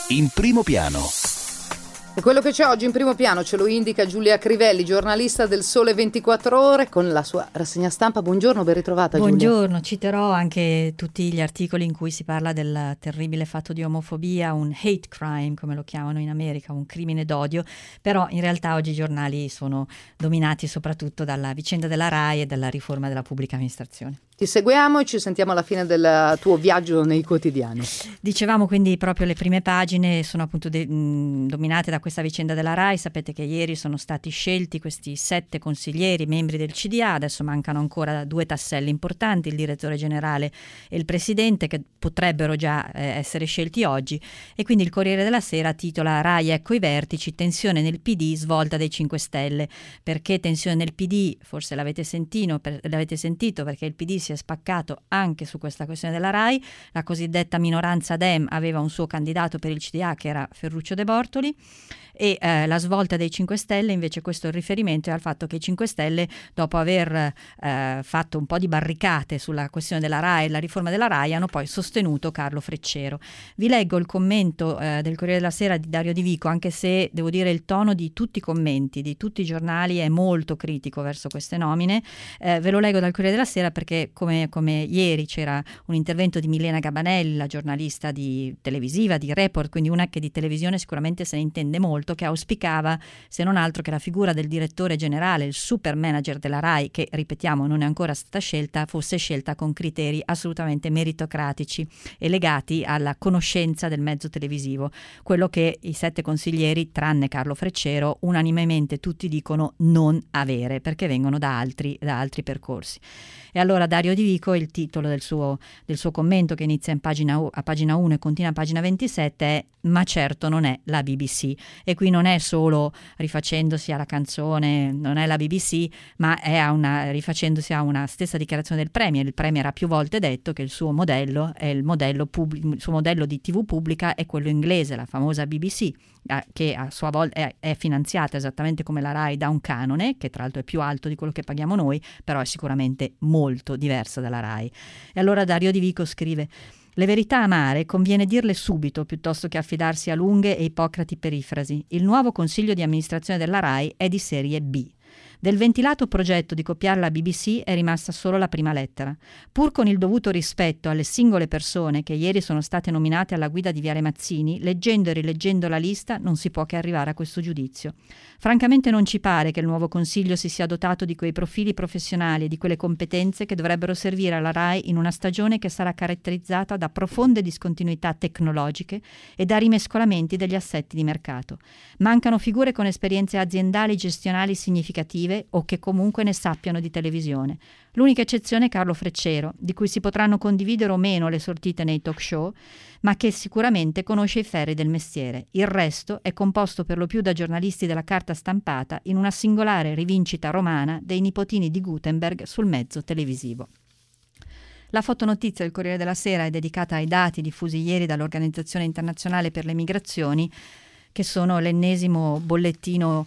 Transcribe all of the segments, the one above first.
In primo piano. E quello che c'è oggi in primo piano ce lo indica Giulia Crivelli, giornalista del Sole 24 Ore, con la sua rassegna stampa. Buongiorno, ben ritrovata Giulia. Buongiorno, citerò anche tutti gli articoli in cui si parla del terribile fatto di omofobia, un hate crime come lo chiamano in America, un crimine d'odio, però in realtà oggi i giornali sono dominati soprattutto dalla vicenda della RAI e dalla riforma della pubblica amministrazione. Ti seguiamo e ci sentiamo alla fine del tuo viaggio nei quotidiani. Dicevamo quindi proprio le prime pagine sono appunto dominate da questa vicenda della RAI. Sapete che ieri sono stati scelti questi 7 consiglieri, membri del CDA, adesso mancano ancora 2 tasselli importanti, il direttore generale e il presidente, che potrebbero già essere scelti oggi, e quindi il Corriere della Sera titola RAI ecco i vertici, tensione nel PD, svolta dei 5 Stelle. Perché tensione nel PD? Forse l'avete sentito perché il PD si è spaccato anche su questa questione della RAI. La cosiddetta minoranza Dem aveva un suo candidato per il CDA che era Ferruccio De Bortoli, e la svolta dei 5 Stelle invece, questo è il riferimento, è al fatto che i 5 Stelle, dopo aver fatto un po' di barricate sulla questione della RAI e la riforma della RAI, hanno poi sostenuto Carlo Freccero. Vi leggo il commento del Corriere della Sera di Dario Di Vico, anche se devo dire il tono di tutti i commenti, di tutti i giornali è molto critico verso queste nomine. Ve lo leggo dal Corriere della Sera perché come ieri c'era un intervento di Milena Gabanelli, la giornalista televisiva, di Report, quindi una che di televisione sicuramente se ne intende molto, che auspicava se non altro che la figura del direttore generale, il super manager della RAI, che ripetiamo non è ancora stata scelta, fosse scelta con criteri assolutamente meritocratici e legati alla conoscenza del mezzo televisivo, quello che i 7 consiglieri, tranne Carlo Freccero, unanimemente tutti dicono non avere, perché vengono da altri percorsi. E allora Dario Di Vico, il titolo del suo commento, che inizia a pagina 1 e continua a pagina 27, è "Ma certo non è la BBC". E qui non è solo rifacendosi alla canzone, non è la BBC, ma è rifacendosi a una stessa dichiarazione del Premier. Il Premier ha più volte detto che il suo modello il suo modello di TV pubblica è quello inglese, la famosa BBC, che a sua volta è finanziata esattamente come la RAI da un canone, che tra l'altro è più alto di quello che paghiamo noi, però è sicuramente molto diversa dalla RAI. E allora Dario Di Vico scrive: "Le verità amare conviene dirle subito piuttosto che affidarsi a lunghe e ippocrati perifrasi. Il nuovo consiglio di amministrazione della RAI è di serie B. Del ventilato progetto di copiare la BBC è rimasta solo la prima lettera. Pur con il dovuto rispetto alle singole persone che ieri sono state nominate alla guida di Viale Mazzini, leggendo e rileggendo la lista non si può che arrivare a questo giudizio. Francamente non ci pare che il nuovo Consiglio si sia dotato di quei profili professionali e di quelle competenze che dovrebbero servire alla RAI in una stagione che sarà caratterizzata da profonde discontinuità tecnologiche e da rimescolamenti degli assetti di mercato. Mancano figure con esperienze aziendali gestionali significative o che comunque ne sappiano di televisione. L'unica eccezione è Carlo Freccero, di cui si potranno condividere o meno le sortite nei talk show, ma che sicuramente conosce i ferri del mestiere. Il resto è composto per lo più da giornalisti della carta stampata in una singolare rivincita romana dei nipotini di Gutenberg sul mezzo televisivo". La fotonotizia del Corriere della Sera è dedicata ai dati diffusi ieri dall'Organizzazione Internazionale per le Migrazioni, che sono l'ennesimo bollettino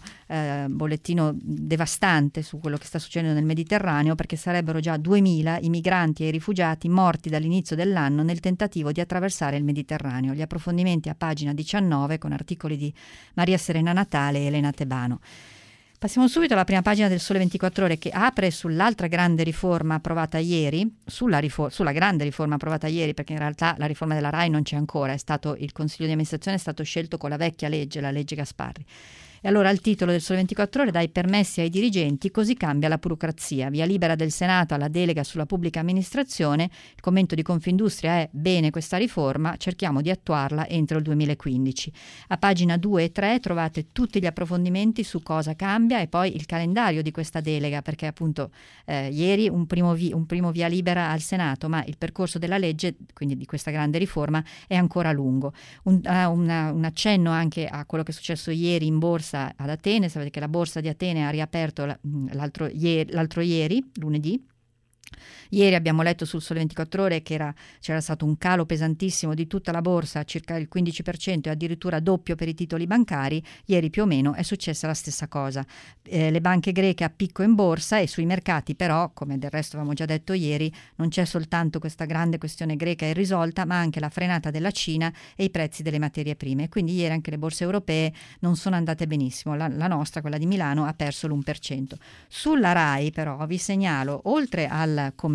devastante su quello che sta succedendo nel Mediterraneo, perché sarebbero già 2000 i migranti e i rifugiati morti dall'inizio dell'anno nel tentativo di attraversare il Mediterraneo. Gli approfondimenti a pagina 19 con articoli di Maria Serena Natale e Elena Tebano. Passiamo subito alla prima pagina del Sole 24 Ore, che apre sull'altra grande riforma approvata ieri, sulla grande riforma approvata ieri, perché in realtà la riforma della RAI non c'è ancora, il Consiglio di amministrazione è stato scelto con la vecchia legge, la legge Gasparri. E allora il titolo del Sole 24 Ore: "Dai permessi ai dirigenti, così cambia la burocrazia. Via libera del Senato alla delega sulla pubblica amministrazione". Il commento di Confindustria è: "Bene questa riforma, cerchiamo di attuarla entro il 2015". A pagina 2 e 3 trovate tutti gli approfondimenti su cosa cambia e poi il calendario di questa delega, perché appunto ieri un primo via libera al Senato, ma il percorso della legge, quindi di questa grande riforma, è ancora lungo. Un accenno anche a quello che è successo ieri in borsa ad Atene. Sapete che la borsa di Atene ha riaperto l'altro ieri, lunedì, Ieri abbiamo letto sul Sole 24 Ore che c'era stato un calo pesantissimo di tutta la borsa, circa il 15% e addirittura doppio per i titoli bancari. Ieri più o meno è successa la stessa cosa. Le banche greche a picco in borsa, e sui mercati però, come del resto avevamo già detto ieri, non c'è soltanto questa grande questione greca irrisolta, ma anche la frenata della Cina e i prezzi delle materie prime. Quindi ieri anche le borse europee non sono andate benissimo. La nostra, quella di Milano, ha perso l'1%. Sulla RAI però vi segnalo, oltre al commento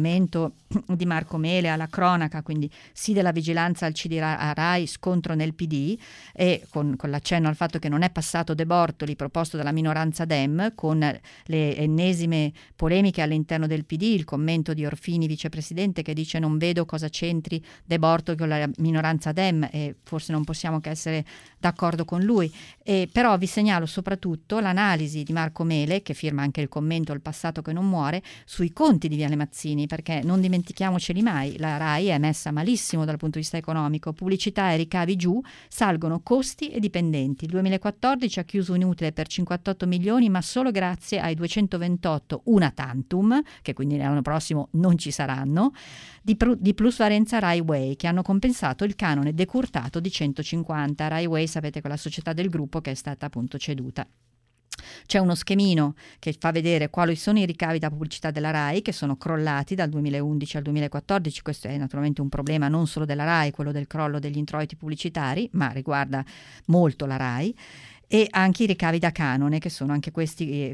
di Marco Mele, alla cronaca, quindi sì della vigilanza al CD RAI, scontro nel PD, e con l'accenno al fatto che non è passato De Bortoli proposto dalla minoranza Dem, con le ennesime polemiche all'interno del PD, il commento di Orfini, vicepresidente, che dice non vedo cosa c'entri De Bortoli con la minoranza Dem, e forse non possiamo che essere d'accordo con lui. Però vi segnalo soprattutto l'analisi di Marco Mele, che firma anche il commento Il passato che non muore, sui conti di Viale Mazzini, perché non dimentichiamoceli mai, la RAI è messa malissimo dal punto di vista economico, pubblicità e ricavi giù, salgono costi e dipendenti. Il 2014 ha chiuso un utile per 58 milioni, ma solo grazie ai 228 una tantum, che quindi l'anno prossimo non ci saranno, di plusvalenza Rai Way, che hanno compensato il canone decurtato di 150. Rai Way, sapete, quella società del gruppo che è stata appunto ceduta. C'è uno schemino che fa vedere quali sono i ricavi da pubblicità della RAI, che sono crollati dal 2011 al 2014. Questo è naturalmente un problema non solo della RAI, quello del crollo degli introiti pubblicitari, ma riguarda molto la RAI. E anche i ricavi da canone, che sono anche questi,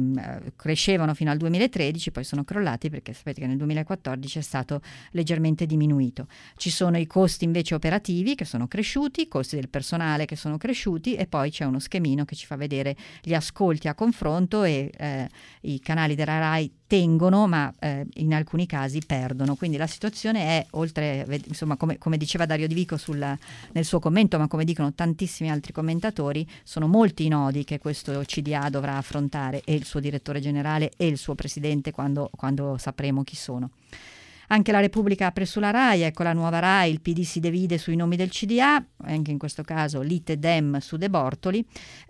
crescevano fino al 2013, poi sono crollati perché sapete che nel 2014 è stato leggermente diminuito. Ci sono i costi invece operativi che sono cresciuti, i costi del personale che sono cresciuti, e poi c'è uno schemino che ci fa vedere gli ascolti a confronto, e i canali della RAI tengono, ma in alcuni casi perdono. Quindi la situazione è, oltre, insomma, come diceva Dario Di Vico nel suo commento, ma come dicono tantissimi altri commentatori, sono molti i nodi che questo CDA dovrà affrontare, e il suo direttore generale e il suo presidente, quando sapremo chi sono. Anche la Repubblica apre sulla RAI, ecco la nuova RAI, il PD si divide sui nomi del CDA, anche in questo caso lite Dem su De Bortoli.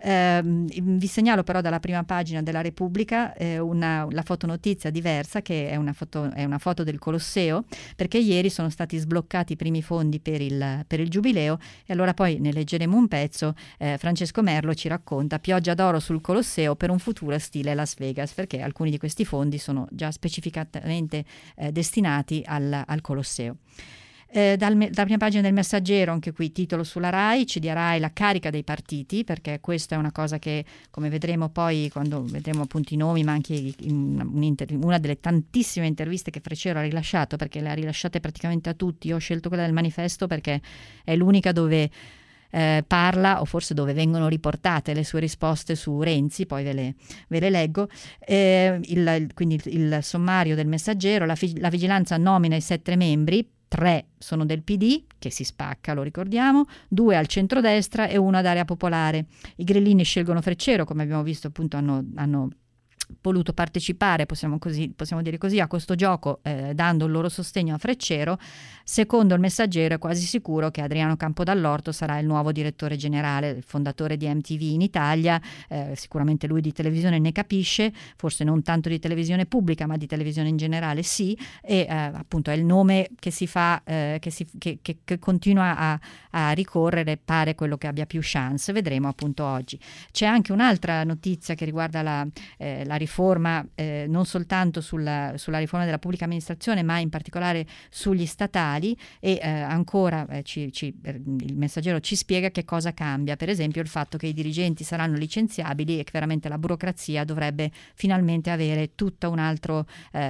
Vi segnalo però dalla prima pagina della Repubblica la fotonotizia diversa, che è una foto del Colosseo, perché ieri sono stati sbloccati i primi fondi per il Giubileo, e allora poi ne leggeremo un pezzo. Francesco Merlo ci racconta pioggia d'oro sul Colosseo per un futuro stile Las Vegas, perché alcuni di questi fondi sono già specificatamente destinati al Colosseo. Dalla prima pagina del Messaggero, anche qui titolo sulla RAI, CDA RAI, la carica dei partiti, perché questa è una cosa che, come vedremo poi quando vedremo appunto i nomi, ma anche una delle tantissime interviste che Freccero ha rilasciato, perché le ha rilasciate praticamente a tutti. Io ho scelto quella del Manifesto perché è l'unica dove parla, o forse dove vengono riportate le sue risposte su Renzi, poi ve le leggo. Quindi il sommario del Messaggero: la vigilanza nomina i 7 membri, 3 sono del PD, che si spacca, lo ricordiamo, 2 al centrodestra e 1 ad Area Popolare. I grillini scelgono Freccero, come abbiamo visto, appunto hanno voluto partecipare, possiamo dire così, a questo gioco, dando il loro sostegno a Freccero. Secondo il Messaggero è quasi sicuro che Adriano Campodall'Orto sarà il nuovo direttore generale, il fondatore di MTV in Italia. Sicuramente lui di televisione ne capisce, forse non tanto di televisione pubblica, ma di televisione in generale sì, e appunto è il nome che si fa, che continua a ricorrere, pare quello che abbia più chance. Vedremo appunto oggi. C'è anche un'altra notizia che riguarda la riforma, non soltanto sulla riforma della pubblica amministrazione, ma in particolare sugli statali, e ancora il Messaggero ci spiega che cosa cambia. Per esempio il fatto che i dirigenti saranno licenziabili, e che veramente la burocrazia dovrebbe finalmente avere tutta un altro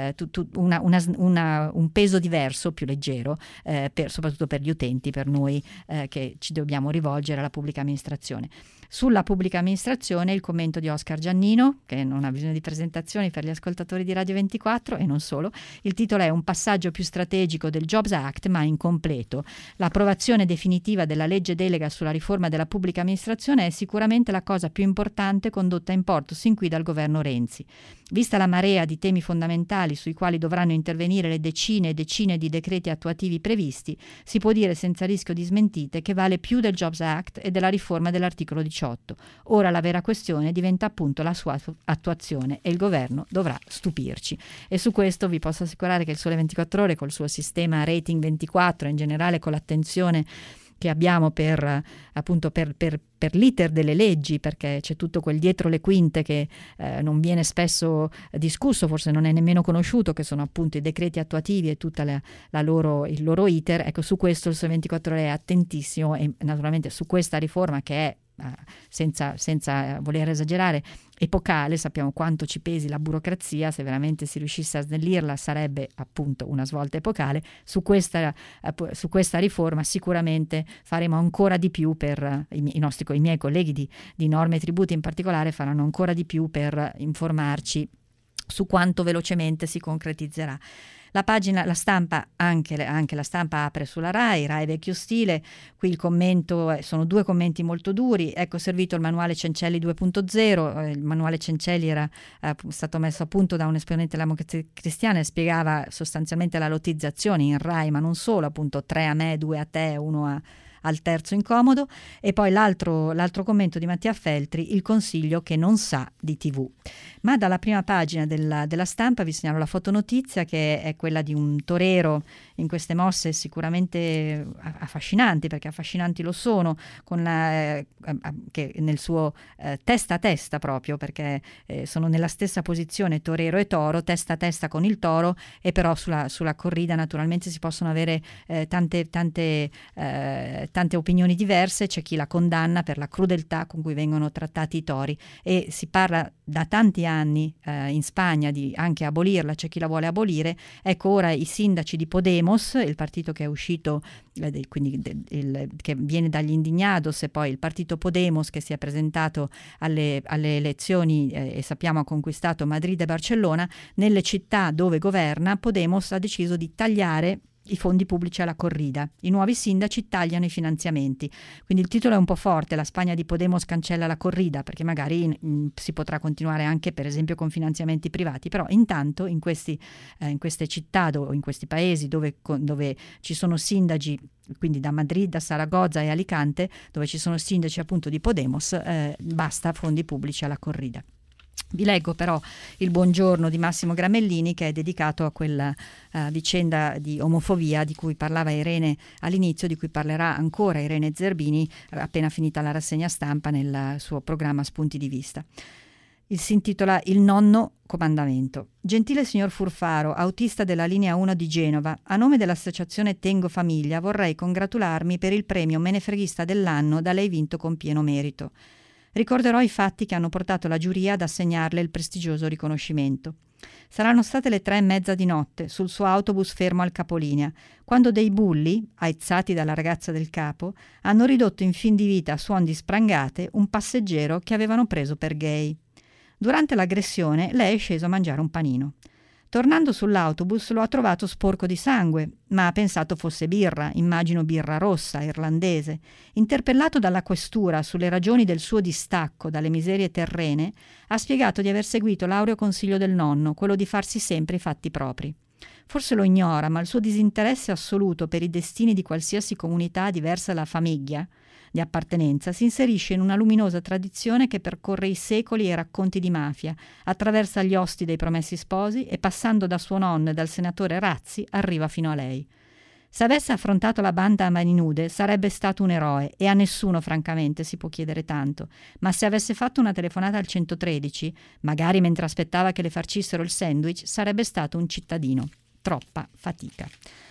un peso diverso, più leggero, soprattutto per gli utenti, per noi che ci dobbiamo rivolgere alla pubblica amministrazione. Sulla pubblica amministrazione il commento di Oscar Giannino, che non ha bisogno di presentazioni per gli ascoltatori di Radio 24 e non solo. Il titolo è: un passaggio più strategico del Jobs Act ma incompleto. L'approvazione definitiva della legge delega sulla riforma della pubblica amministrazione è sicuramente la cosa più importante condotta in porto sin qui dal governo Renzi. Vista la marea di temi fondamentali sui quali dovranno intervenire le decine e decine di decreti attuativi previsti, si può dire senza rischio di smentite che vale più del Jobs Act e della riforma dell'articolo 18. Ora la vera questione diventa appunto la sua attuazione. situazione e il governo dovrà stupirci. E su questo vi posso assicurare che il Sole 24 Ore, col suo sistema Rating 24, in generale con l'attenzione che abbiamo per l'iter delle leggi, perché c'è tutto quel dietro le quinte che non viene spesso discusso, forse non è nemmeno conosciuto, che sono appunto i decreti attuativi e tutta il loro iter. Ecco, su questo il Sole 24 Ore è attentissimo, e naturalmente su questa riforma che è senza voler esagerare epocale. Sappiamo quanto ci pesi la burocrazia, se veramente si riuscisse a snellirla sarebbe appunto una svolta epocale. Su questa riforma sicuramente faremo ancora di più per i miei colleghi di norme e tributi in particolare faranno ancora di più per informarci su quanto velocemente si concretizzerà. La stampa, anche la stampa apre sulla Rai vecchio stile. Qui il commento, sono due commenti molto duri. Ecco servito il manuale Cencelli 2.0. Il manuale Cencelli era stato messo a punto da un esponente della Democrazia Cristiana e spiegava sostanzialmente la lottizzazione in Rai, ma non solo, appunto 3 a me, 2 a te, 1 al terzo incomodo. E poi l'altro commento di Mattia Feltri, il consiglio che non sa di TV. Ma dalla prima pagina della stampa vi segnalo la fotonotizia, che è quella di un torero in queste mosse sicuramente affascinanti, perché affascinanti lo sono, che nel suo testa a testa proprio, perché sono nella stessa posizione torero e toro, testa a testa con il toro, e però sulla corrida naturalmente si possono avere tante opinioni diverse. C'è chi la condanna per la crudeltà con cui vengono trattati i tori, e si parla da tanti anni in Spagna di anche abolirla, c'è chi la vuole abolire. Ecco, ora i sindaci di Podemos, il partito che è uscito che viene dagli Indignados, e poi il partito Podemos che si è presentato alle elezioni e sappiamo ha conquistato Madrid e Barcellona. Nelle città dove governa, Podemos ha deciso di tagliare i fondi pubblici alla corrida. I nuovi sindaci tagliano i finanziamenti. Quindi il titolo è un po' forte: la Spagna di Podemos cancella la corrida, perché magari si potrà continuare anche per esempio con finanziamenti privati. Però intanto in queste città o in questi paesi dove ci sono sindaci, quindi da Madrid a Saragozza e Alicante, dove ci sono sindaci appunto di Podemos, basta fondi pubblici alla corrida. Vi leggo però il buongiorno di Massimo Gramellini, che è dedicato a quella vicenda di omofobia di cui parlava Irene all'inizio, di cui parlerà ancora Irene Zerbini appena finita la rassegna stampa nel suo programma Spunti di Vista. Si intitola Il nonno comandamento. Gentile signor Furfaro, autista della linea 1 di Genova, a nome dell'associazione Tengo Famiglia vorrei congratularmi per il premio menefreghista dell'anno da lei vinto con pieno merito. Ricorderò i fatti che hanno portato la giuria ad assegnarle il prestigioso riconoscimento. Saranno state le 3:30 di notte, sul suo autobus fermo al capolinea, quando dei bulli, aizzati dalla ragazza del capo, hanno ridotto in fin di vita a suon di sprangate un passeggero che avevano preso per gay. Durante l'aggressione lei è sceso a mangiare un panino. Tornando sull'autobus lo ha trovato sporco di sangue, ma ha pensato fosse birra, immagino birra rossa, irlandese. Interpellato dalla questura sulle ragioni del suo distacco dalle miserie terrene, ha spiegato di aver seguito l'aureo consiglio del nonno, quello di farsi sempre i fatti propri. Forse lo ignora, ma il suo disinteresse assoluto per i destini di qualsiasi comunità diversa dalla famiglia di appartenenza si inserisce in una luminosa tradizione che percorre i secoli e i racconti di mafia, attraversa gli osti dei promessi sposi e, passando da suo nonno e dal senatore Razzi, arriva fino a lei. Se avesse affrontato la banda a mani nude sarebbe stato un eroe, e a nessuno francamente si può chiedere tanto, ma se avesse fatto una telefonata al 113, magari mentre aspettava che le farcissero il sandwich, sarebbe stato un cittadino. Troppa fatica.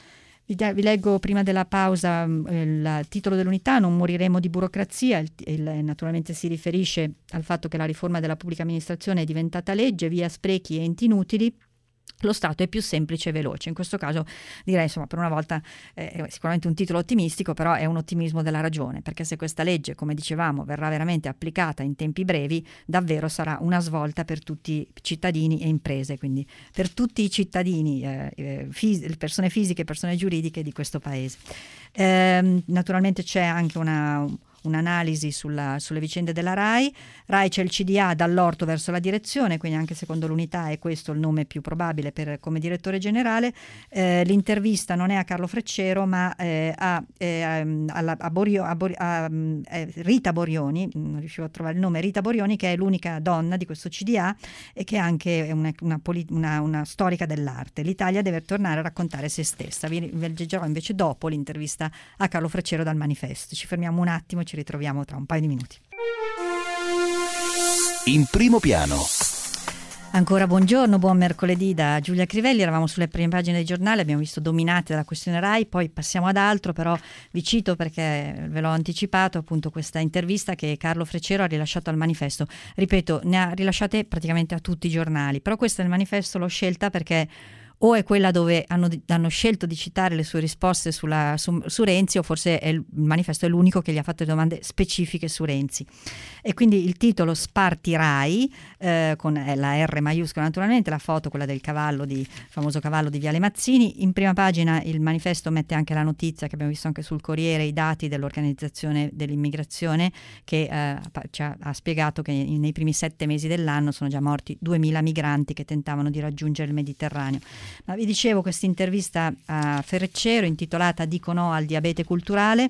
Vi leggo prima della pausa il titolo dell'unità: Non moriremo di burocrazia. Naturalmente si riferisce al fatto che la riforma della pubblica amministrazione è diventata legge, via sprechi e enti inutili. Lo Stato è più semplice e veloce. In questo caso direi, insomma, per una volta è sicuramente un titolo ottimistico, però è un ottimismo della ragione, perché se questa legge, come dicevamo, verrà veramente applicata in tempi brevi, davvero sarà una svolta per tutti i cittadini e imprese, quindi per tutti i cittadini, persone fisiche e persone giuridiche di questo paese. Naturalmente c'è anche un'analisi sulle vicende della RAI. RAI c'è il CDA dall'orto verso la direzione, quindi anche secondo l'Unità è questo il nome più probabile come direttore generale. L'intervista non è a Carlo Freccero ma a Rita Borioni, non riuscivo a trovare il nome, Rita Borioni, che è l'unica donna di questo CDA e che è anche una storica dell'arte. L'Italia deve tornare a raccontare se stessa. Vi leggerò invece dopo l'intervista a Carlo Freccero dal Manifesto. Ci fermiamo un attimo e ci ritroviamo tra un paio di minuti. In primo piano. Ancora buongiorno, buon mercoledì da Giulia Crivelli. Eravamo sulle prime pagine dei giornali, abbiamo visto dominate dalla questione RAI, poi passiamo ad altro, però vi cito perché ve l'ho anticipato, appunto questa intervista che Carlo Freccero ha rilasciato al Manifesto. Ripeto, ne ha rilasciate praticamente a tutti i giornali, però questa del Manifesto l'ho scelta perché o è quella dove hanno scelto di citare le sue risposte su Renzi, o forse il Manifesto è l'unico che gli ha fatto domande specifiche su Renzi. E quindi il titolo Sparti Rai, con la R maiuscola naturalmente, la foto quella del famoso cavallo di Viale Mazzini. In prima pagina il Manifesto mette anche la notizia che abbiamo visto anche sul Corriere, i dati dell'Organizzazione dell'Immigrazione che ha spiegato che nei primi 7 mesi dell'anno sono già morti 2000 migranti che tentavano di raggiungere il Mediterraneo. Ma vi dicevo, questa intervista a Freccero intitolata Dico no al diabete culturale,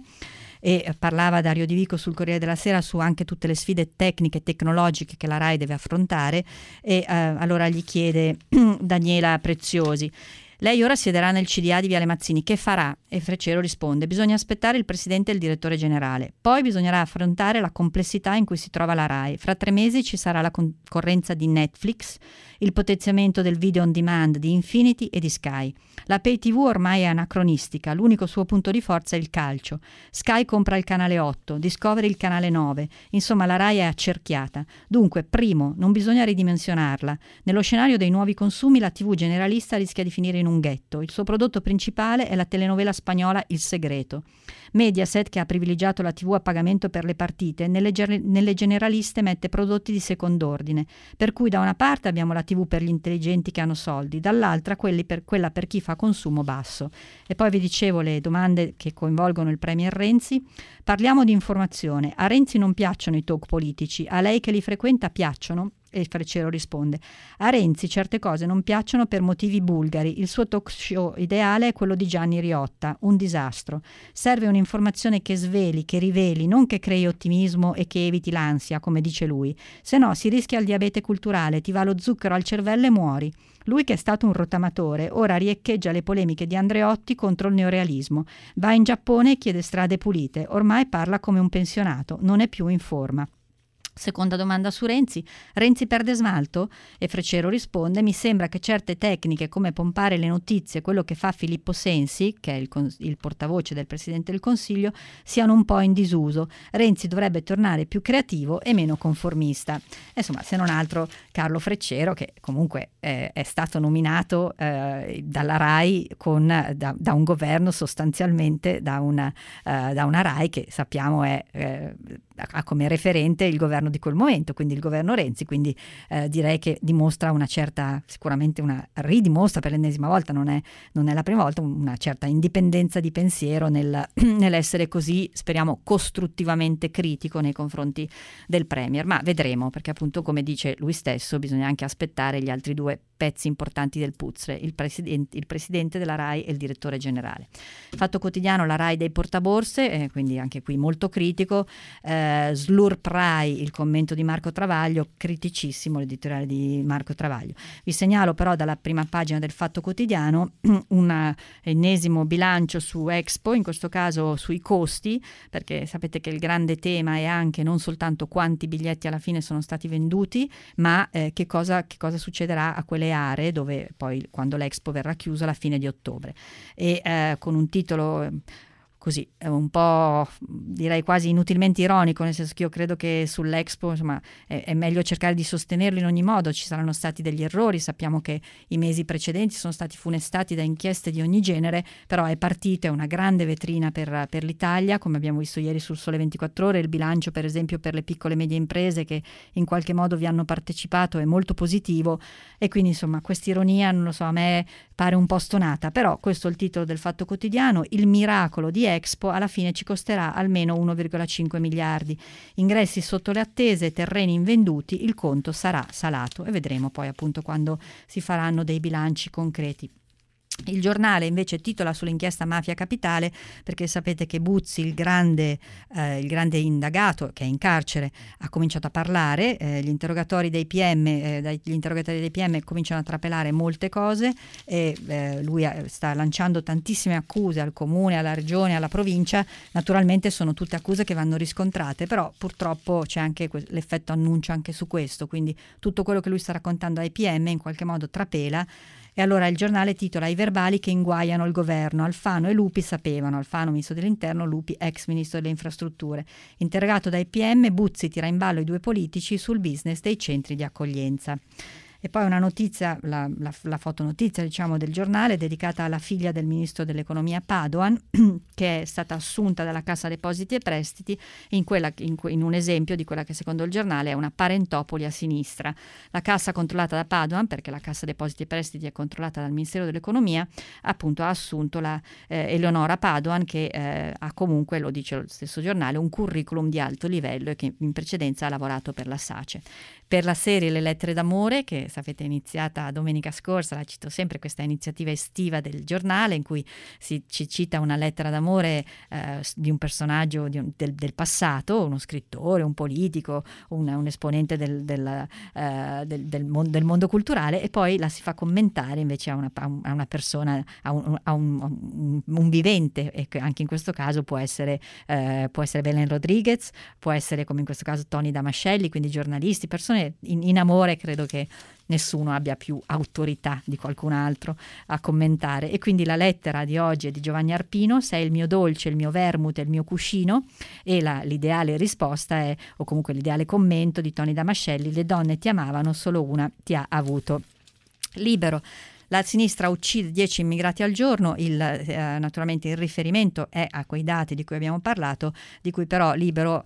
e parlava Dario Di Vico sul Corriere della Sera su anche tutte le sfide tecniche e tecnologiche che la RAI deve affrontare, e allora gli chiede Daniela Preziosi: lei ora siederà nel CDA di Viale Mazzini, che farà? E Freccero risponde: bisogna aspettare il presidente e il direttore generale, poi bisognerà affrontare la complessità in cui si trova la RAI. Fra 3 mesi ci sarà la concorrenza di Netflix, il potenziamento del video on demand di Infinity e di Sky. La pay TV ormai è anacronistica, l'unico suo punto di forza è il calcio. Sky compra il canale 8, Discovery il canale 9, insomma la RAI è accerchiata. Dunque, primo, non bisogna ridimensionarla. Nello scenario dei nuovi consumi la TV generalista rischia di finire in un ghetto. Il suo prodotto principale è la telenovela spagnola Il Segreto. Mediaset, che ha privilegiato la TV a pagamento per le partite, nelle generaliste mette prodotti di second'ordine, per cui da una parte abbiamo la TV per gli intelligenti che hanno soldi, dall'altra quella per chi fa consumo basso. E poi vi dicevo le domande che coinvolgono il premier Renzi. Parliamo di informazione. A Renzi non piacciono i talk politici, a lei che li frequenta piacciono? E Freccero risponde: a Renzi certe cose non piacciono per motivi bulgari, il suo talk show ideale è quello di Gianni Riotta, un disastro. Serve un'informazione che sveli, che riveli, non che crei ottimismo e che eviti l'ansia, come dice lui. Se no si rischia il diabete culturale, ti va lo zucchero al cervello e muori. Lui, che è stato un rottamatore, ora riecheggia le polemiche di Andreotti contro il neorealismo. Va in Giappone e chiede strade pulite, ormai parla come un pensionato, non è più in forma. Seconda domanda su Renzi: Renzi perde smalto? E Freccero risponde: mi sembra che certe tecniche come pompare le notizie, quello che fa Filippo Sensi, che è il portavoce del Presidente del Consiglio, siano un po' in disuso. Renzi dovrebbe tornare più creativo e meno conformista. Insomma, se non altro Carlo Freccero, che comunque è stato nominato dalla RAI da un governo, sostanzialmente da una RAI che sappiamo ha come referente il governo di quel momento, quindi il governo Renzi, quindi direi che dimostra ridimostra per l'ennesima volta, non è la prima volta, una certa indipendenza di pensiero nell'essere così, speriamo, costruttivamente critico nei confronti del premier, ma vedremo, perché appunto, come dice lui stesso, bisogna anche aspettare gli altri 2 pezzi importanti del puzzle, il presidente della RAI e il direttore generale. Fatto Quotidiano, la RAI dei portaborse, quindi anche qui molto critico. Slurp RAI, il commento di Marco Travaglio, criticissimo l'editoriale di Marco Travaglio. Vi segnalo però dalla prima pagina del Fatto Quotidiano un ennesimo bilancio su Expo, in questo caso sui costi, perché sapete che il grande tema è anche non soltanto quanti biglietti alla fine sono stati venduti, ma che cosa succederà a quelle aree dove poi, quando l'Expo verrà chiusa alla fine di ottobre. E con un titolo così, un po' direi quasi inutilmente ironico, nel senso che io credo che sull'Expo, insomma, è meglio cercare di sostenerlo in ogni modo. Ci saranno stati degli errori, sappiamo che i mesi precedenti sono stati funestati da inchieste di ogni genere, però è partita, è una grande vetrina per l'Italia, come abbiamo visto ieri sul Sole 24 Ore. Il bilancio, per esempio, per le piccole e medie imprese che in qualche modo vi hanno partecipato è molto positivo, e quindi insomma quest'ironia, non lo so, a me pare un po' stonata, però questo è il titolo del Fatto Quotidiano. Il miracolo di Expo alla fine ci costerà almeno 1,5 miliardi. Ingressi sotto le attese, terreni invenduti, il conto sarà salato e vedremo poi appunto quando si faranno dei bilanci concreti. Il Giornale invece titola sull'inchiesta Mafia Capitale, perché sapete che Buzzi, il grande indagato che è in carcere, ha cominciato a parlare. Gli interrogatori dei PM cominciano a trapelare molte cose e lui sta lanciando tantissime accuse al comune, alla regione, alla provincia. Naturalmente sono tutte accuse che vanno riscontrate, però purtroppo c'è anche l'effetto annuncio anche su questo, quindi tutto quello che lui sta raccontando ai PM in qualche modo trapela. E allora il Giornale titola I verbali che inguaiano il governo. Alfano e Lupi sapevano. Alfano ministro dell'interno, Lupi ex ministro delle infrastrutture. Interrogato dai PM, Buzzi tira in ballo i due politici sul business dei centri di accoglienza. E poi una notizia, la fotonotizia diciamo del Giornale, dedicata alla figlia del ministro dell'economia Padoan, che è stata assunta dalla Cassa Depositi e Prestiti in un esempio di quella che secondo il Giornale è una parentopoli a sinistra. La Cassa controllata da Padoan, perché la Cassa Depositi e Prestiti è controllata dal Ministero dell'Economia, appunto ha assunto la Eleonora Padoan, che ha comunque, lo dice lo stesso Giornale, un curriculum di alto livello e che in precedenza ha lavorato per la SACE. Per la serie Le lettere d'amore, che sapete è iniziata domenica scorsa, la cito sempre, questa iniziativa estiva del Giornale in cui ci cita una lettera d'amore di un personaggio del passato, uno scrittore, un politico, un esponente del mondo culturale, e poi la si fa commentare invece a una persona, a un vivente, e anche in questo caso può essere Belen Rodriguez, può essere come in questo caso Tony Damascelli, quindi giornalisti, persone in amore. Credo che nessuno abbia più autorità di qualcun altro a commentare, e quindi la lettera di oggi è di Giovanni Arpino: sei il mio dolce, il mio vermouth, il mio cuscino, e l'ideale risposta è, o comunque l'ideale commento di Tony Damascelli: le donne ti amavano, solo una ti ha avuto. Libero. La sinistra uccide 10 immigrati al giorno, naturalmente il riferimento è a quei dati di cui abbiamo parlato, di cui però Libero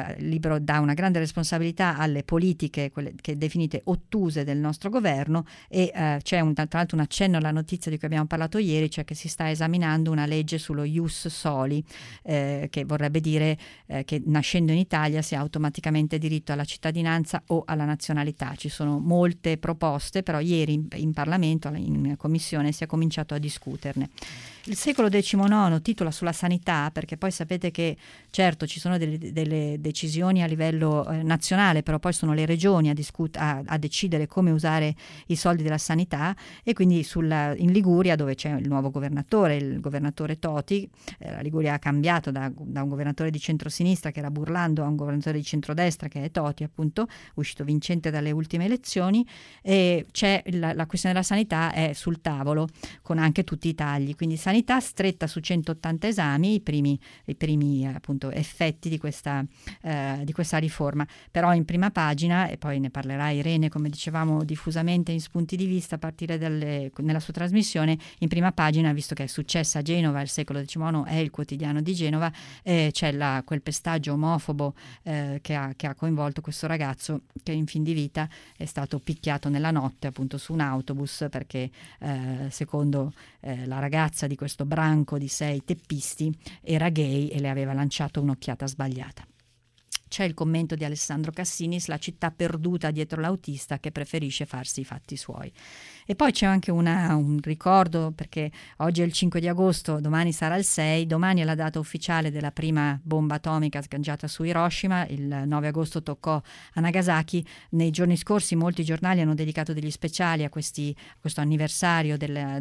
dà una grande responsabilità alle politiche, quelle che definite ottuse del nostro governo, e c'è tra l'altro un accenno alla notizia di cui abbiamo parlato ieri, cioè che si sta esaminando una legge sullo ius soli, che vorrebbe dire che nascendo in Italia si ha automaticamente diritto alla cittadinanza o alla nazionalità. Ci sono molte proposte, però ieri in Parlamento, in commissione, si è cominciato a discuterne. Il Secolo XIX titola sulla sanità, perché poi sapete che certo ci sono delle decisioni a livello nazionale, però poi sono le regioni a decidere come usare i soldi della sanità, e quindi in Liguria, dove c'è il nuovo governatore, il governatore Toti, la Liguria ha cambiato da un governatore di centrosinistra che era Burlando a un governatore di centrodestra che è Toti, appunto, uscito vincente dalle ultime elezioni, e c'è la questione della sanità è sul tavolo, con anche tutti i tagli, quindi sanità stretta su 180 esami, i primi appunto effetti di questa riforma. Però in prima pagina, e poi ne parlerà Irene, come dicevamo, diffusamente in Spunti di Vista a partire nella sua trasmissione, in prima pagina, visto che è successa a Genova, il Secolo XIX è il quotidiano di Genova, c'è quel pestaggio omofobo che ha coinvolto questo ragazzo che in fin di vita è stato picchiato nella notte appunto su un autobus perché secondo la ragazza di questo branco di 6 teppisti era gay e le aveva lanciato un'occhiata sbagliata. C'è il commento di Alessandro Cassinis, la città perduta dietro l'autista che preferisce farsi i fatti suoi. E poi c'è anche un ricordo, perché oggi è il 5 di agosto, domani sarà il 6, domani è la data ufficiale della prima bomba atomica sganciata su Hiroshima, il 9 agosto toccò a Nagasaki. Nei giorni scorsi molti giornali hanno dedicato degli speciali a questo anniversario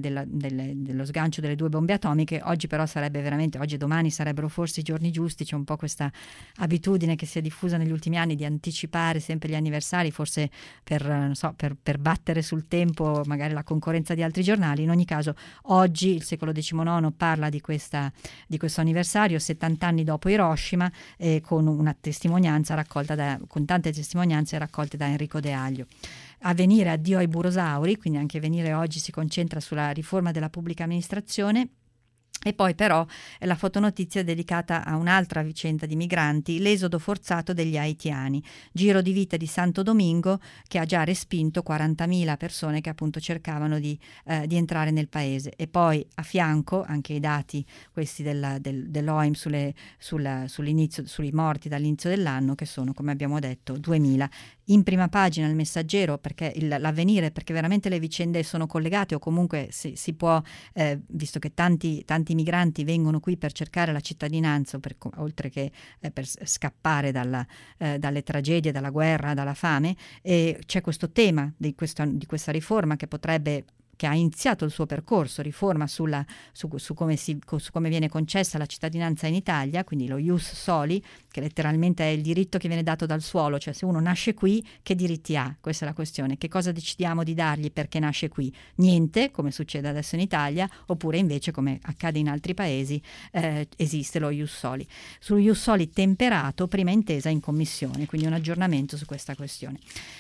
dello sgancio delle 2 bombe atomiche. Oggi però oggi e domani sarebbero forse i giorni giusti. C'è un po' questa abitudine che si è diffusa negli ultimi anni di anticipare sempre gli anniversari, forse per battere sul tempo magari la concorrenza di altri giornali. In ogni caso oggi il Secolo XIX parla di questo anniversario 70 anni dopo Hiroshima, con una testimonianza con tante testimonianze raccolte da Enrico De Aglio. Avvenire, addio ai burosauri, quindi anche Avvenire oggi si concentra sulla riforma della pubblica amministrazione. E poi però la fotonotizia è dedicata a un'altra vicenda di migranti, l'esodo forzato degli haitiani, giro di vita di Santo Domingo che ha già respinto 40.000 persone che appunto cercavano di entrare nel paese. E poi a fianco anche i dati questi dell'OIM sui morti dall'inizio dell'anno, che sono, come abbiamo detto, 2.000. In prima pagina il Messaggero, perché l'Avvenire, perché veramente le vicende sono collegate, o comunque si può, visto che tanti migranti vengono qui per cercare la cittadinanza, oltre che per scappare dalle tragedie, dalla guerra, dalla fame, e c'è questo tema di questa riforma che ha iniziato il suo percorso, riforma su come viene concessa la cittadinanza in Italia, quindi lo ius soli, che letteralmente è il diritto che viene dato dal suolo, cioè se uno nasce qui, che diritti ha? Questa è la questione. Che cosa decidiamo di dargli perché nasce qui? Niente, come succede adesso in Italia, oppure invece, come accade in altri paesi, esiste lo ius soli. Sullo ius soli temperato, prima intesa in commissione, quindi un aggiornamento su questa questione.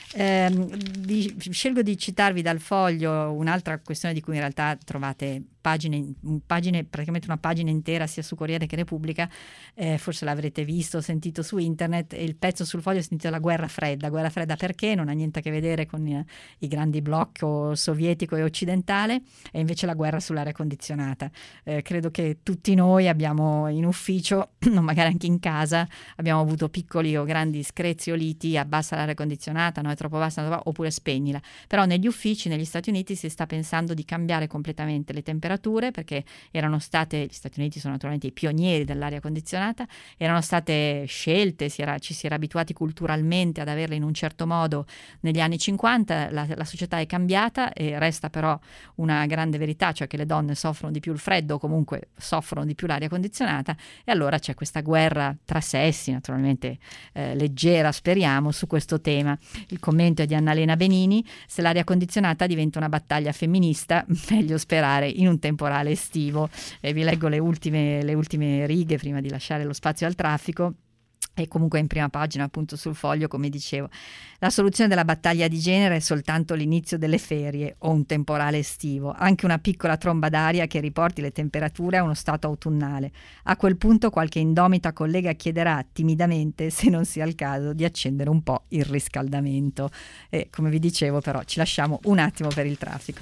Scelgo di citarvi dal Foglio un'altra questione di cui in realtà trovate pagine, praticamente una pagina intera sia su Corriere che Repubblica, forse l'avrete visto o sentito su internet. Il pezzo sul Foglio si intitola Guerra fredda perché non ha niente a che vedere con i grandi blocchi sovietico e occidentale, e invece la guerra sull'aria condizionata. Credo che tutti noi abbiamo in ufficio, magari anche in casa, abbiamo avuto piccoli o grandi screzi o liti: abbassa l'aria condizionata, no, è troppo bassa, oppure spegnila. Però negli uffici negli Stati Uniti si sta pensando di cambiare completamente le temperature, perché gli Stati Uniti sono naturalmente i pionieri dell'aria condizionata, erano state scelte, ci si era abituati culturalmente ad averle in un certo modo negli anni 50, la società è cambiata e resta però una grande verità, cioè che le donne soffrono di più il freddo, o comunque soffrono di più l'aria condizionata, e allora c'è questa guerra tra sessi, naturalmente leggera speriamo, su questo tema. Il commento è di Annalena Benini: se l'aria condizionata diventa una battaglia femminista, meglio sperare in un temporale estivo. Vi leggo le ultime righe prima di lasciare lo spazio al traffico. E comunque in prima pagina, appunto, sul Foglio, come dicevo, la soluzione della battaglia di genere è soltanto l'inizio delle ferie o un temporale estivo, anche una piccola tromba d'aria che riporti le temperature a uno stato autunnale. A quel punto qualche indomita collega chiederà timidamente se non sia il caso di accendere un po' il riscaldamento. E come vi dicevo, però, ci lasciamo un attimo per il traffico.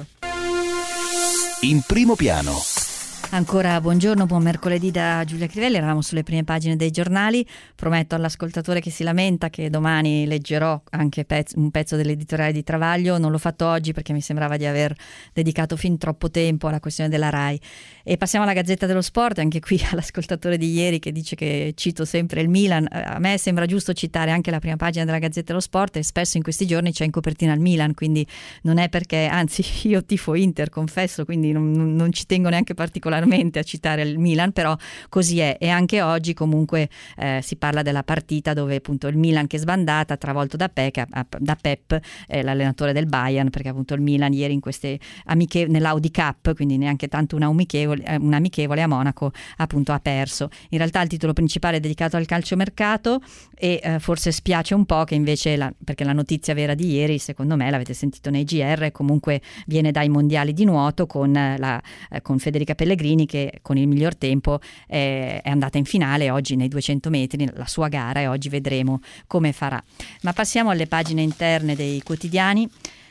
In primo piano. Ancora buongiorno, buon mercoledì da Giulia Crivelli. Eravamo sulle prime pagine dei giornali. Prometto all'ascoltatore che si lamenta che domani leggerò anche un pezzo dell'editoriale di Travaglio. Non l'ho fatto oggi perché mi sembrava di aver dedicato fin troppo tempo alla questione della RAI. E passiamo alla Gazzetta dello Sport, anche qui all'ascoltatore di ieri che dice che cito sempre il Milan. A me sembra giusto citare anche la prima pagina della Gazzetta dello Sport, e spesso in questi giorni c'è in copertina il Milan, quindi non è perché, anzi io tifo Inter, confesso, quindi non ci tengo neanche particolarmente a citare il Milan, però così è. E anche oggi comunque si parla della partita dove appunto il Milan, che è sbandata, travolto da Pep, l'allenatore del Bayern, perché appunto il Milan ieri in queste nell'Audi Cup, quindi neanche tanto un amichevole a Monaco, appunto ha perso. In realtà il titolo principale è dedicato al calciomercato, e forse spiace un po' che invece perché la notizia vera di ieri, secondo me, l'avete sentito nei GR, comunque viene dai mondiali di nuoto con Federica Pellegrini, che con il miglior tempo è andata in finale oggi nei 200 metri, la sua gara, e oggi vedremo come farà. Ma passiamo alle pagine interne dei quotidiani,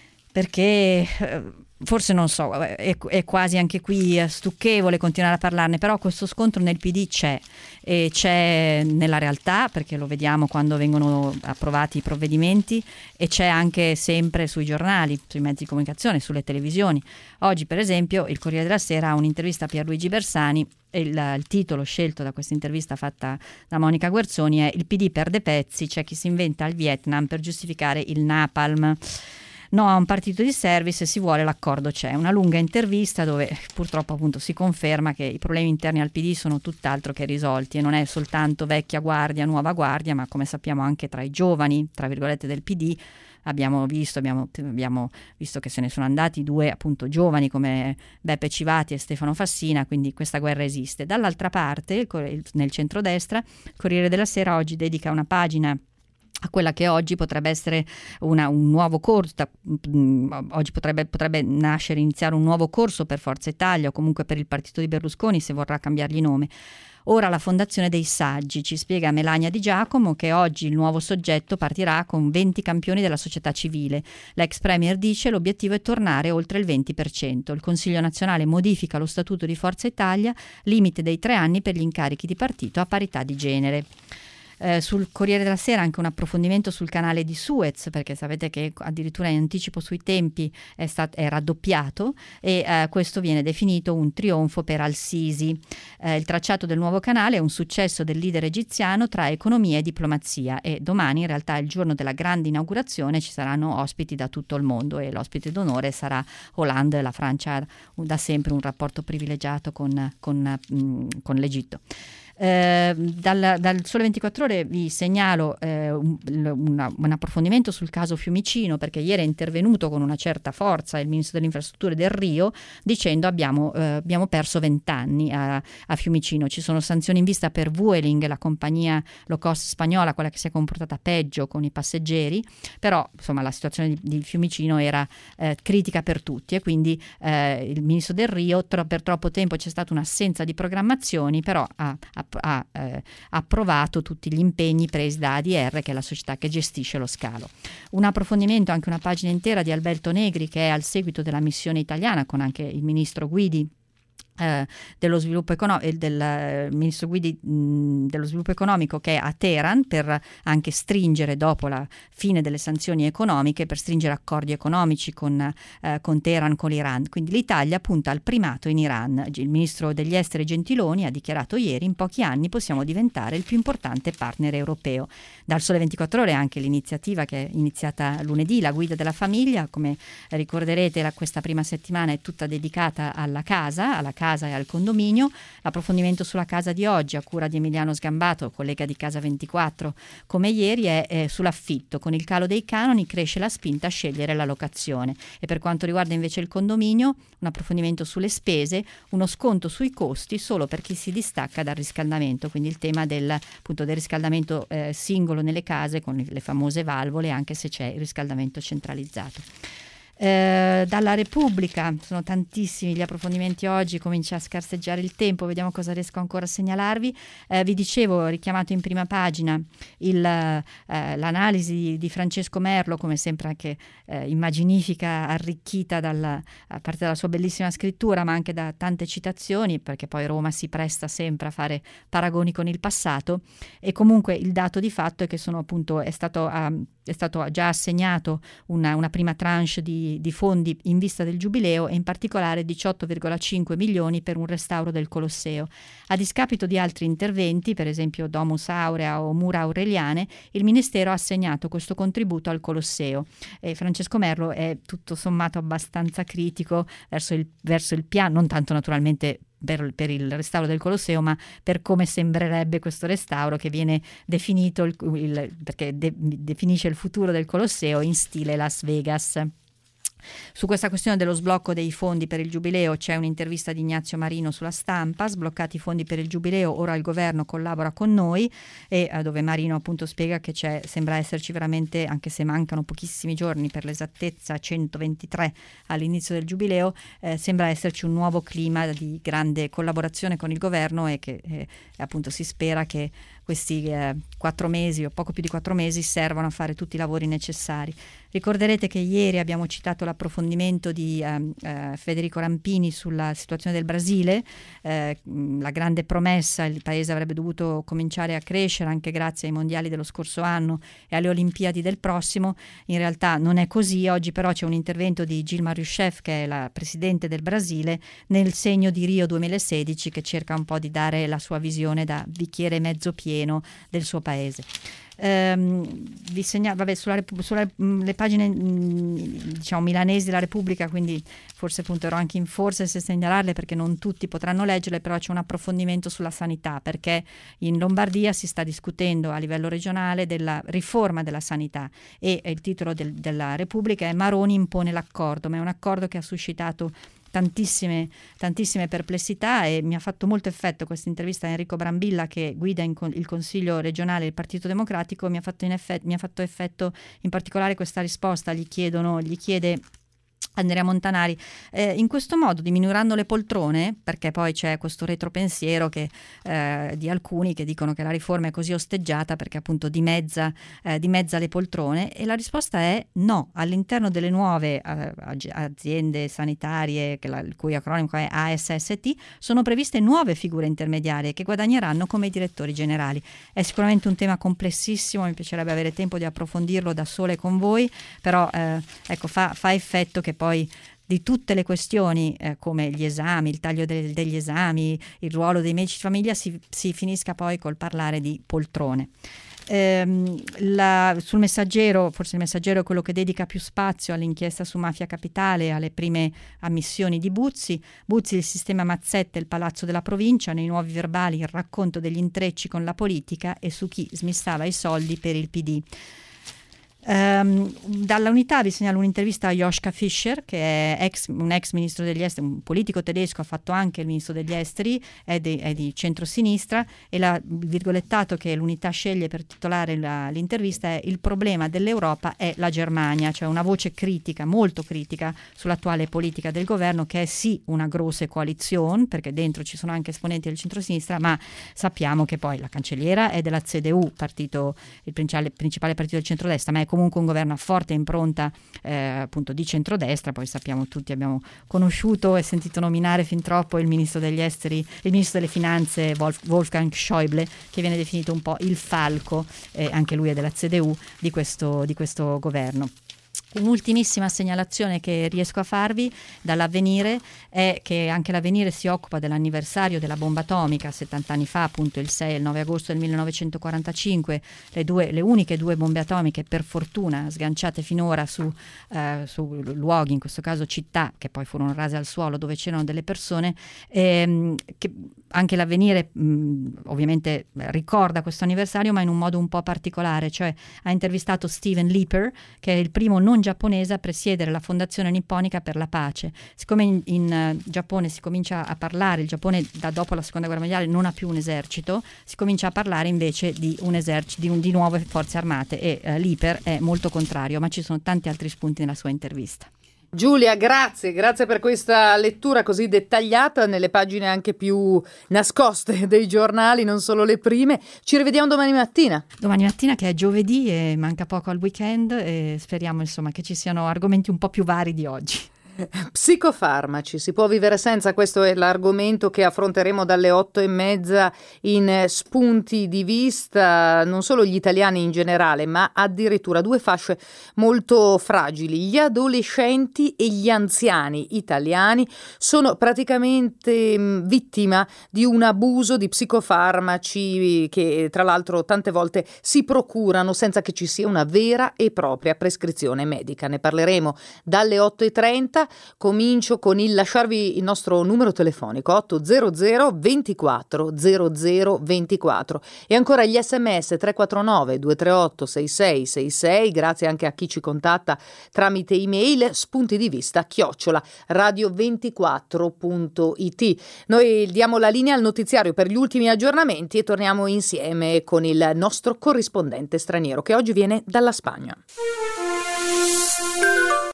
perché forse non so, è quasi anche qui stucchevole continuare a parlarne, però questo scontro nel PD c'è, e c'è nella realtà, perché lo vediamo quando vengono approvati i provvedimenti, e c'è anche sempre sui giornali, sui mezzi di comunicazione, sulle televisioni. Oggi per esempio il Corriere della Sera ha un'intervista a Pierluigi Bersani, e il titolo scelto da questa intervista fatta da Monica Guerzoni è: il PD perde pezzi, c'è chi si inventa il Vietnam per giustificare il napalm. No a un partito di service, se si vuole l'accordo c'è. Una lunga intervista dove purtroppo appunto si conferma che i problemi interni al PD sono tutt'altro che risolti, e non è soltanto vecchia guardia, nuova guardia, ma come sappiamo anche tra i giovani, tra virgolette, del PD. Abbiamo visto che se ne sono andati due appunto giovani come Beppe Civati e Stefano Fassina, quindi questa guerra esiste. Dall'altra parte, nel centrodestra, il Corriere della Sera oggi dedica una pagina a quella che oggi potrebbe essere un nuovo corso, oggi potrebbe nascere, iniziare un nuovo corso per Forza Italia o comunque per il partito di Berlusconi, se vorrà cambiargli nome. Ora la fondazione dei saggi, ci spiega Melania Di Giacomo che oggi il nuovo soggetto partirà con 20 campioni della società civile. L'ex premier dice l'obiettivo è tornare oltre il 20%. Il Consiglio nazionale modifica lo statuto di Forza Italia, limite dei 3 anni per gli incarichi di partito a parità di genere. Sul Corriere della Sera anche un approfondimento sul canale di Suez, perché sapete che addirittura in anticipo sui tempi è raddoppiato e questo viene definito un trionfo per al-Sisi. Il tracciato del nuovo canale è un successo del leader egiziano tra economia e diplomazia, e domani in realtà è il giorno della grande inaugurazione, ci saranno ospiti da tutto il mondo e l'ospite d'onore sarà Hollande. La Francia ha da sempre un rapporto privilegiato con l'Egitto. Dal Sole 24 Ore vi segnalo un approfondimento sul caso Fiumicino, perché ieri è intervenuto con una certa forza il ministro delle infrastrutture Delrio dicendo abbiamo perso 20 anni a Fiumicino, ci sono sanzioni in vista per Vueling, la compagnia low cost spagnola, quella che si è comportata peggio con i passeggeri, però insomma la situazione di Fiumicino era critica per tutti e quindi il ministro Delrio per troppo tempo c'è stata un'assenza di programmazioni, però ha approvato tutti gli impegni presi da ADR, che è la società che gestisce lo scalo. Un approfondimento, anche una pagina intera di Alberto Negri, che è al seguito della missione italiana con anche il ministro Guidi dello sviluppo economico, del ministro Guidi dello sviluppo economico, che è a Teheran per anche stringere, dopo la fine delle sanzioni economiche, per stringere accordi economici con Teheran, con l'Iran. Quindi l'Italia punta al primato in Iran. Il ministro degli esteri Gentiloni ha dichiarato ieri: in pochi anni possiamo diventare il più importante partner europeo. Dal Sole 24 Ore anche l'iniziativa che è iniziata lunedì, la guida della famiglia. Come ricorderete, questa prima settimana è tutta dedicata alla casa e al condominio. L'approfondimento sulla casa di oggi, a cura di Emiliano Sgambato, collega di Casa 24, come ieri, è sull'affitto. Con il calo dei canoni cresce la spinta a scegliere la locazione. E per quanto riguarda invece il condominio, un approfondimento sulle spese, uno sconto sui costi solo per chi si distacca dal riscaldamento, quindi il tema del riscaldamento singolo nelle case con le famose valvole, anche se c'è il riscaldamento centralizzato. Dalla Repubblica sono tantissimi gli approfondimenti oggi, comincia a scarseggiare il tempo, vediamo cosa riesco ancora a segnalarvi. Vi dicevo, richiamato in prima pagina l'analisi di Francesco Merlo, come sempre anche immaginifica, arricchita a parte dalla sua bellissima scrittura, ma anche da tante citazioni, perché poi Roma si presta sempre a fare paragoni con il passato. E comunque il dato di fatto è che è stato già assegnato una prima tranche di fondi in vista del Giubileo, e in particolare 18,5 milioni per un restauro del Colosseo. A discapito di altri interventi, per esempio Domus Aurea o Mura Aureliane, il Ministero ha assegnato questo contributo al Colosseo. E Francesco Merlo è tutto sommato abbastanza critico verso il piano, non tanto naturalmente per il restauro del Colosseo, ma per come sembrerebbe questo restauro, che viene definito perché definisce il futuro del Colosseo in stile Las Vegas. Su questa questione dello sblocco dei fondi per il Giubileo c'è un'intervista di Ignazio Marino sulla Stampa. Sbloccati i fondi per il Giubileo, ora il governo collabora con noi, e dove Marino appunto spiega che sembra esserci veramente, anche se mancano pochissimi giorni, per l'esattezza 123 all'inizio del Giubileo, sembra esserci un nuovo clima di grande collaborazione con il governo, e che appunto si spera che questi 4 mesi o poco più di 4 mesi servono a fare tutti i lavori necessari. Ricorderete che ieri abbiamo citato l'approfondimento di Federico Rampini sulla situazione del Brasile, la grande promessa: il paese avrebbe dovuto cominciare a crescere anche grazie ai mondiali dello scorso anno e alle Olimpiadi del prossimo. In realtà non è così. Oggi però c'è un intervento di Dilma Rousseff, che è la presidente del Brasile, nel segno di Rio 2016, che cerca un po' di dare la sua visione da bicchiere mezzo pieno del suo paese. Vi segnalo sulle pagine diciamo milanesi della Repubblica, quindi forse punterò anche in forse se segnalarle, perché non tutti potranno leggerle, però c'è un approfondimento sulla sanità, perché in Lombardia si sta discutendo a livello regionale della riforma della sanità, e il titolo della Repubblica è: Maroni impone l'accordo, ma è un accordo che ha suscitato tantissime perplessità, e mi ha fatto molto effetto questa intervista a Enrico Brambilla, che guida il Consiglio regionale del Partito Democratico. Mi ha fatto effetto in particolare questa risposta. Gli chiede Andrea Montanari, in questo modo diminuiranno le poltrone, perché poi c'è questo retropensiero di alcuni che dicono che la riforma è così osteggiata perché appunto dimezza le poltrone, e la risposta è no. All'interno delle nuove aziende sanitarie, il cui acronimo è ASST, sono previste nuove figure intermediarie che guadagneranno come direttori generali. È sicuramente un tema complessissimo, mi piacerebbe avere tempo di approfondirlo da sole con voi, però ecco, fa effetto che poi di tutte le questioni come gli esami, il taglio degli esami, il ruolo dei medici di famiglia, si finisca poi col parlare di poltrone. Sul Messaggero, forse il Messaggero è quello che dedica più spazio all'inchiesta su Mafia Capitale, alle prime ammissioni di Buzzi, il sistema Mazzette, il palazzo della provincia, nei nuovi verbali il racconto degli intrecci con la politica e su chi smistava i soldi per il PD. Dalla Unità vi segnalo un'intervista a Joschka Fischer, che è un ex ministro degli esteri, un politico tedesco, ha fatto anche il ministro degli esteri, è di centrosinistra, e il virgolettato che l'Unità sceglie per titolare l'intervista è: il problema dell'Europa è la Germania, cioè una voce critica, molto critica sull'attuale politica del governo, che è sì una grossa coalizione, perché dentro ci sono anche esponenti del centrosinistra, ma sappiamo che poi la cancelliera è della CDU, il principale partito del centrodestra, ma è comunque un governo a forte impronta appunto di centrodestra. Poi sappiamo tutti, abbiamo conosciuto e sentito nominare fin troppo il ministro degli esteri, il ministro delle finanze Wolfgang Schäuble, che viene definito un po' il falco, anche lui è della CDU, di questo governo. Un'ultimissima segnalazione che riesco a farvi dall'Avvenire è che anche l'Avvenire si occupa dell'anniversario della bomba atomica, 70 anni fa, appunto il 6 e il 9 agosto del 1945, le uniche due bombe atomiche per fortuna sganciate finora su luoghi, in questo caso città, che poi furono rase al suolo, dove c'erano delle persone, che anche l'Avvenire ovviamente ricorda questo anniversario, ma in un modo un po' particolare, cioè ha intervistato Steven Leeper, che è il primo non giapponese a presiedere la Fondazione Nipponica per la Pace. Siccome in Giappone si comincia a parlare, il Giappone dopo la seconda guerra mondiale non ha più un esercito, si comincia a parlare invece di un esercito, di nuove forze armate, e Leeper è molto contrario, ma ci sono tanti altri spunti nella sua intervista. Giulia, grazie per questa lettura così dettagliata nelle pagine anche più nascoste dei giornali, non solo le prime. Ci rivediamo domani mattina. Domani mattina, che è giovedì e manca poco al weekend, e speriamo insomma che ci siano argomenti un po' più vari di oggi. Psicofarmaci, si può vivere senza? Questo è l'argomento che affronteremo dalle 8:30 in Spunti di Vista. Non solo gli italiani in generale, ma addirittura due fasce molto fragili: gli adolescenti e gli anziani italiani sono praticamente vittima di un abuso di psicofarmaci che tra l'altro tante volte si procurano senza che ci sia una vera e propria prescrizione medica. Ne parleremo dalle 8:30. Comincio con il lasciarvi il nostro numero telefonico 800 24 00 24 e ancora gli sms 349 238 6666. Grazie anche a chi ci contatta tramite email spuntidivista@radio24.it. Noi diamo la linea al notiziario per gli ultimi aggiornamenti e torniamo insieme con il nostro corrispondente straniero, che oggi viene dalla Spagna.